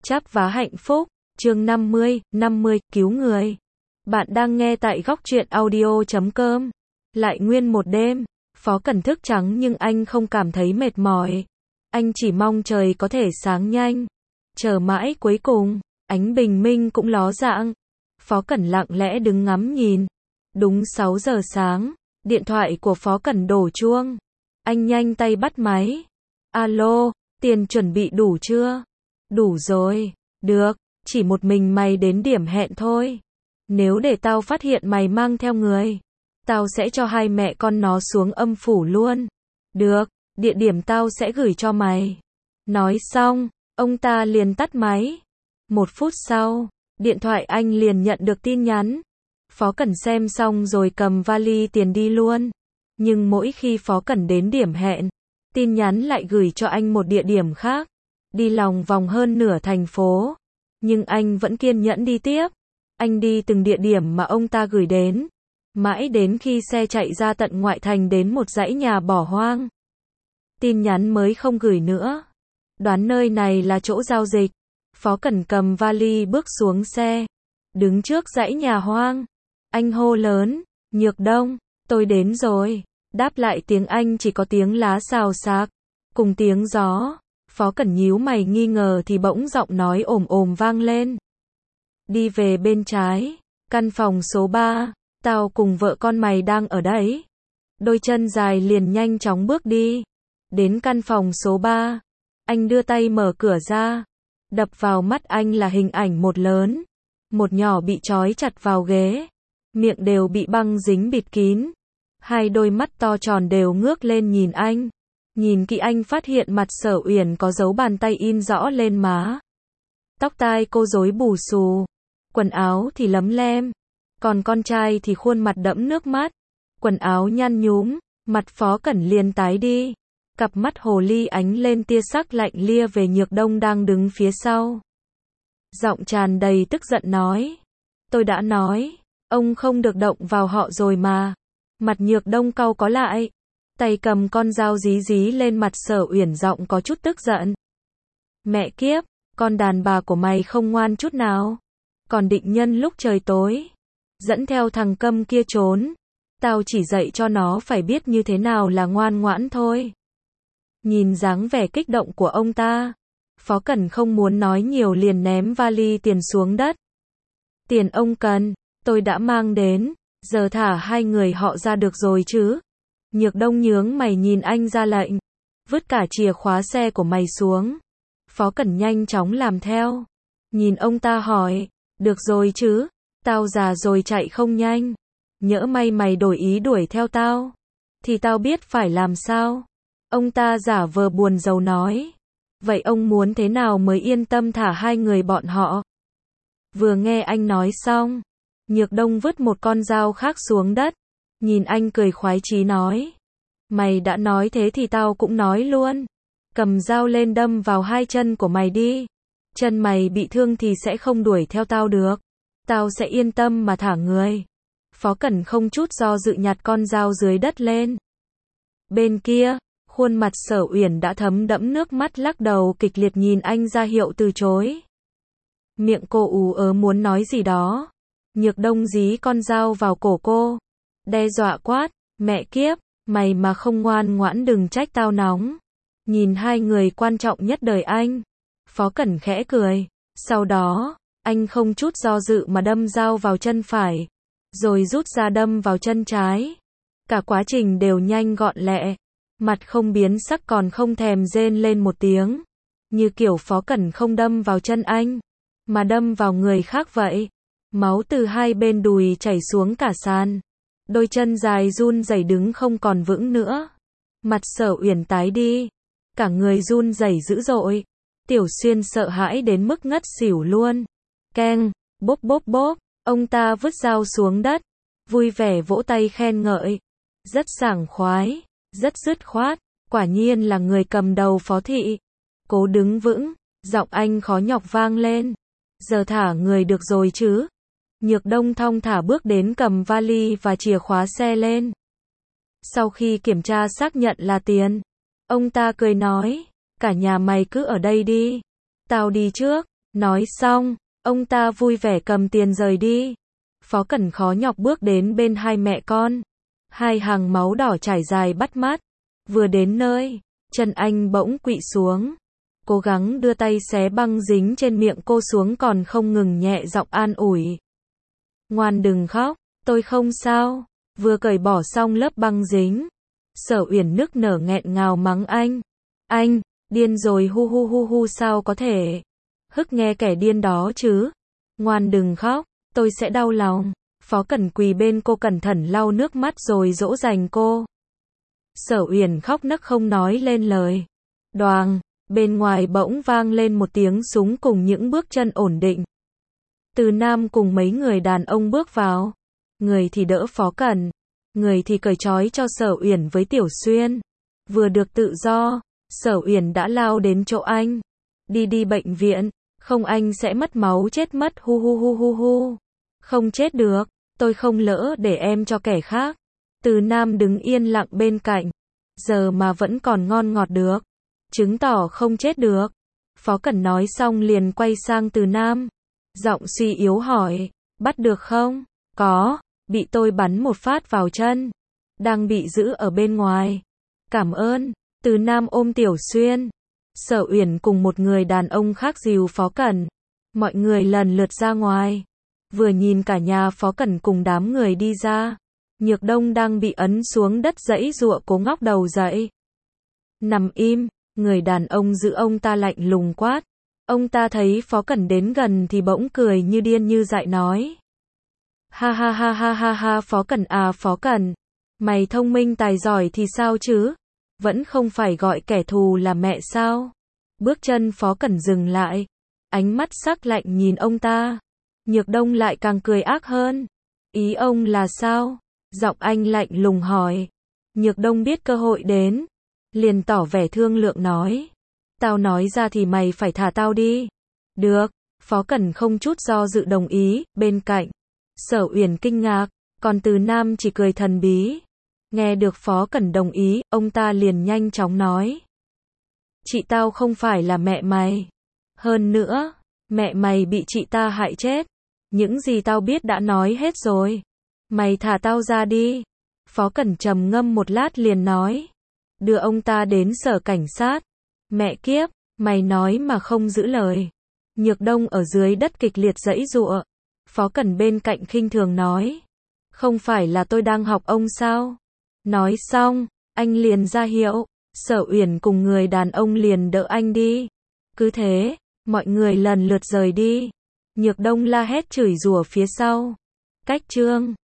Chắp vá hạnh phúc, chương 50, cứu người. Bạn đang nghe tại góc truyện audio.com. Lại nguyên một đêm, Phó Cẩn thức trắng nhưng anh không cảm thấy mệt mỏi. Anh chỉ mong trời có thể sáng nhanh. Chờ mãi cuối cùng, ánh bình minh cũng ló dạng. Phó Cẩn lặng lẽ đứng ngắm nhìn. Đúng 6 giờ sáng, điện thoại của Phó Cẩn đổ chuông. Anh nhanh tay bắt máy. Alo, tiền chuẩn bị đủ chưa? Đủ rồi. Được, chỉ một mình mày đến điểm hẹn thôi. Nếu để tao phát hiện mày mang theo người, tao sẽ cho hai mẹ con nó xuống âm phủ luôn. Được, địa điểm tao sẽ gửi cho mày. Nói xong, ông ta liền tắt máy. 1 phút sau, điện thoại anh liền nhận được tin nhắn. Phó Cẩn xem xong rồi cầm vali tiền đi luôn. Nhưng mỗi khi Phó Cẩn đến điểm hẹn, tin nhắn lại gửi cho anh một địa điểm khác. Đi lòng vòng hơn nửa thành phố. Nhưng anh vẫn kiên nhẫn đi tiếp. Anh đi từng địa điểm mà ông ta gửi đến. Mãi đến khi xe chạy ra tận ngoại thành đến một dãy nhà bỏ hoang. Tin nhắn mới không gửi nữa. Đoán nơi này là chỗ giao dịch. Phó Cẩn cầm vali bước xuống xe. Đứng trước dãy nhà hoang. Anh hô lớn, Nhược Đông, tôi đến rồi. Đáp lại tiếng Anh chỉ có tiếng lá xào xạc. Cùng tiếng gió. Phó Cẩn nhíu mày nghi ngờ thì bỗng giọng nói ồm ồm vang lên. Đi về bên trái, căn phòng số 3, tao cùng vợ con mày đang ở đấy. Đôi chân dài liền nhanh chóng bước đi. Đến căn phòng số 3, anh đưa tay mở cửa ra. Đập vào mắt anh là hình ảnh một lớn, một nhỏ bị trói chặt vào ghế. Miệng đều bị băng dính bịt kín. Hai đôi mắt to tròn đều ngước lên nhìn anh. Nhìn kỹ anh phát hiện mặt Sở Uyển có dấu bàn tay in rõ lên má. Tóc tai cô rối bù xù. Quần áo thì lấm lem. Còn con trai thì khuôn mặt đẫm nước mắt. Quần áo nhăn nhúm. Mặt Phó Cẩn liền tái đi. Cặp mắt hồ ly ánh lên tia sắc lạnh lia về Nhược Đông đang đứng phía sau. Giọng tràn đầy tức giận nói. Tôi đã nói, ông không được động vào họ rồi mà. Mặt Nhược Đông cau có lại. Tay cầm con dao dí dí lên mặt Sở Uyển, giọng có chút tức giận. Mẹ kiếp, con đàn bà của mày không ngoan chút nào. Còn định nhân lúc trời tối dẫn theo thằng câm kia trốn. Tao chỉ dạy cho nó phải biết như thế nào là ngoan ngoãn thôi. Nhìn dáng vẻ kích động của ông ta, Phó Cẩn không muốn nói nhiều liền ném vali tiền xuống đất. Tiền ông cần, tôi đã mang đến, giờ thả hai người họ ra được rồi chứ. Nhược Đông nhướng mày nhìn anh ra lệnh. Vứt cả chìa khóa xe của mày xuống. Phó Cẩn nhanh chóng làm theo. Nhìn ông ta hỏi, được rồi chứ, tao già rồi chạy không nhanh. Nhỡ may mày đổi ý đuổi theo tao, thì tao biết phải làm sao. Ông ta giả vờ buồn rầu nói. Vậy ông muốn thế nào mới yên tâm thả hai người bọn họ? Vừa nghe anh nói xong, Nhược Đông vứt một con dao khác xuống đất. Nhìn anh cười khoái chí nói. Mày đã nói thế thì tao cũng nói luôn. Cầm dao lên đâm vào hai chân của mày đi. Chân mày bị thương thì sẽ không đuổi theo tao được. Tao sẽ yên tâm mà thả người. Phó Cẩn không chút do dự nhặt con dao dưới đất lên. Bên kia, khuôn mặt Sở Uyển đã thấm đẫm nước mắt lắc đầu kịch liệt nhìn anh ra hiệu từ chối. Miệng cô ú ớ muốn nói gì đó. Nhược Đông dí con dao vào cổ cô. Đe dọa quát, mẹ kiếp, mày mà không ngoan ngoãn đừng trách tao nóng. Nhìn hai người quan trọng nhất đời anh. Phó Cẩn khẽ cười. Sau đó, anh không chút do dự mà đâm dao vào chân phải. Rồi rút ra đâm vào chân trái. Cả quá trình đều nhanh gọn lẹ. Mặt không biến sắc còn không thèm rên lên một tiếng. Như kiểu Phó Cẩn không đâm vào chân anh, mà đâm vào người khác vậy. Máu từ hai bên đùi chảy xuống cả sàn. Đôi chân dài run rẩy đứng không còn vững nữa. Mặt Sở Uyển tái đi. Cả người run rẩy dữ dội. Tiểu Xuyên sợ hãi đến mức ngất xỉu luôn. Keng, bốp bốp bốp. Ông ta vứt dao xuống đất. Vui vẻ vỗ tay khen ngợi. Rất sảng khoái. Rất dứt khoát. Quả nhiên là người cầm đầu Phó thị. Cố đứng vững. Giọng anh khó nhọc vang lên. Giờ thả người được rồi chứ. Nhược Đông thong thả bước đến cầm vali và chìa khóa xe lên. Sau khi kiểm tra xác nhận là tiền, ông ta cười nói, cả nhà mày cứ ở đây đi. Tao đi trước, Nói xong, ông ta vui vẻ cầm tiền rời đi. Phó Cẩn khó nhọc bước đến bên hai mẹ con. Hai hàng máu đỏ chảy dài bắt mắt. Vừa đến nơi, chân anh bỗng quỵ xuống. Cố gắng đưa tay xé băng dính trên miệng cô xuống còn không ngừng nhẹ giọng an ủi. Ngoan đừng khóc, tôi không sao. Vừa cởi bỏ xong lớp băng dính, Sở Uyển nức nở nghẹn ngào mắng anh. Anh, điên rồi hu hu hu hu sao có thể. Hức nghe kẻ điên đó chứ. Ngoan đừng khóc, tôi sẽ đau lòng. Phó Cẩn quỳ bên cô cẩn thận lau nước mắt rồi dỗ dành cô. Sở Uyển khóc nấc không nói lên lời. Đoàng, bên ngoài bỗng vang lên một tiếng súng cùng những bước chân ổn định. Từ Nam cùng mấy người đàn ông bước vào. Người thì đỡ Phó Cẩn, người thì cởi trói cho Sở Uyển với Tiểu Xuyên. Vừa được tự do, Sở Uyển đã lao đến chỗ anh. Đi bệnh viện, không anh sẽ mất máu chết mất hu hu hu hu hu. Không chết được, tôi không lỡ để em cho kẻ khác. Từ Nam đứng yên lặng bên cạnh. Giờ mà vẫn còn ngon ngọt được. Chứng tỏ không chết được. Phó Cẩn nói xong liền quay sang Từ Nam. Giọng suy yếu hỏi, bắt được không? Có, bị tôi bắn một phát vào chân. Đang bị giữ ở bên ngoài. Cảm ơn. Từ Nam ôm Tiểu Xuyên. Sở Uyển cùng một người đàn ông khác dìu Phó Cẩn. Mọi người lần lượt ra ngoài. Vừa nhìn cả nhà Phó Cẩn cùng đám người đi ra. Nhược Đông đang bị ấn xuống đất giãy giụa cố ngóc đầu dậy. Nằm im, người đàn ông giữ ông ta lạnh lùng quát. Ông ta thấy Phó Cẩn đến gần thì bỗng cười như điên như dại nói. Ha ha ha ha ha ha Phó Cẩn à Phó Cẩn. Mày thông minh tài giỏi thì sao chứ? Vẫn không phải gọi kẻ thù là mẹ sao? Bước chân Phó Cẩn dừng lại. Ánh mắt sắc lạnh nhìn ông ta. Nhược Đông lại càng cười ác hơn. Ý ông là sao? Giọng anh lạnh lùng hỏi. Nhược Đông biết cơ hội đến. Liền tỏ vẻ thương lượng nói. Tao nói ra thì mày phải thả tao đi. Được. Phó Cẩn không chút do dự đồng ý. Bên cạnh, Sở Uyển kinh ngạc. Còn Từ Nam chỉ cười thần bí. Nghe được Phó Cẩn đồng ý, ông ta liền nhanh chóng nói. Chị tao không phải là mẹ mày. Hơn nữa, mẹ mày bị chị ta hại chết. Những gì tao biết đã nói hết rồi. Mày thả tao ra đi. Phó Cẩn trầm ngâm một lát liền nói. Đưa ông ta đến sở cảnh sát. Mẹ kiếp, mày nói mà không giữ lời. Nhược Đông ở dưới đất kịch liệt giãy giụa. Phó Cẩn bên cạnh khinh thường nói. Không phải là tôi đang học ông sao? Nói xong, anh liền ra hiệu. Sở Uyển cùng người đàn ông liền đỡ anh đi. Cứ thế, mọi người lần lượt rời đi. Nhược Đông la hét chửi rủa phía sau. Cách chương